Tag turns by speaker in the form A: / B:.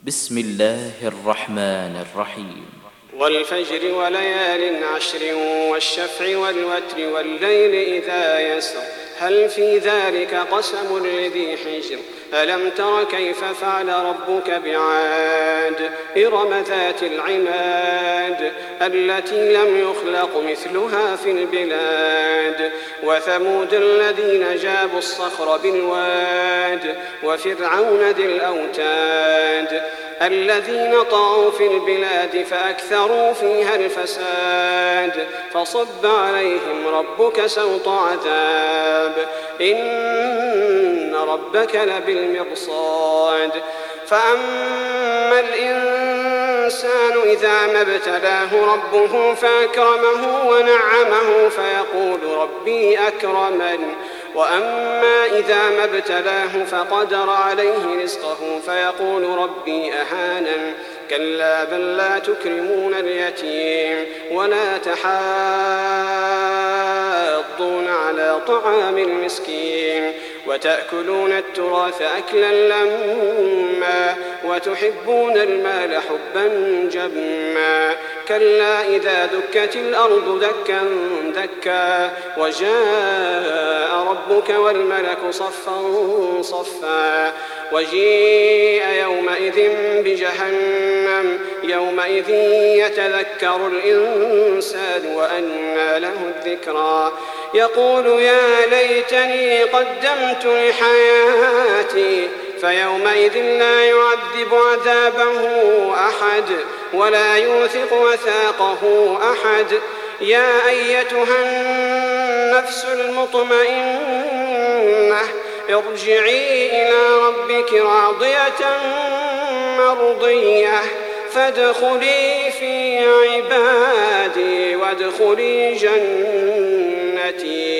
A: بسم الله الرحمن الرحيم.
B: والفجر وليال عشر والشفع والوتر والليل إذا يسر هل في ذلك قسم لذي حجر ألم تر كيف فعل ربك بعاد إرم ذات العماد التي لم يخلق مثلها في البلاد وثمود الذين جابوا الصخر بالواد وفرعون ذي الأوتاد الذين طغوا في البلاد فأكثروا فيها الفساد فصب عليهم ربك سوط عذاب إن ربك لبالمرصاد فأما الإنسان إذا ما ابتلاه ربه فأكرمه ونعمه فيقول ربي أكرمن وأما إذا ما ابتلاه فقدر عليه رزقه فيقول ربي أهانن كلا بل لا تكرمون اليتيم ولا تحاضون على طعام المسكين وتأكلون التراث أكلا لما وتحبون المال حبا جما كلا إذا دكت الأرض دكا دكا وجاء ربك والملك صفا صفا وجيء يومئذ بجهنم يومئذ يتذكر الإنسان وأنى له الذكرى يقول يا ليتني قدمت لحياتي فيومئذ لا يعذب عذابه أحد ولا يوثق وثاقه أحد يا أيتها النفس المطمئنة ارجعي إلى ربك راضية مرضية فادخلي في عبادي وادخلي جنتي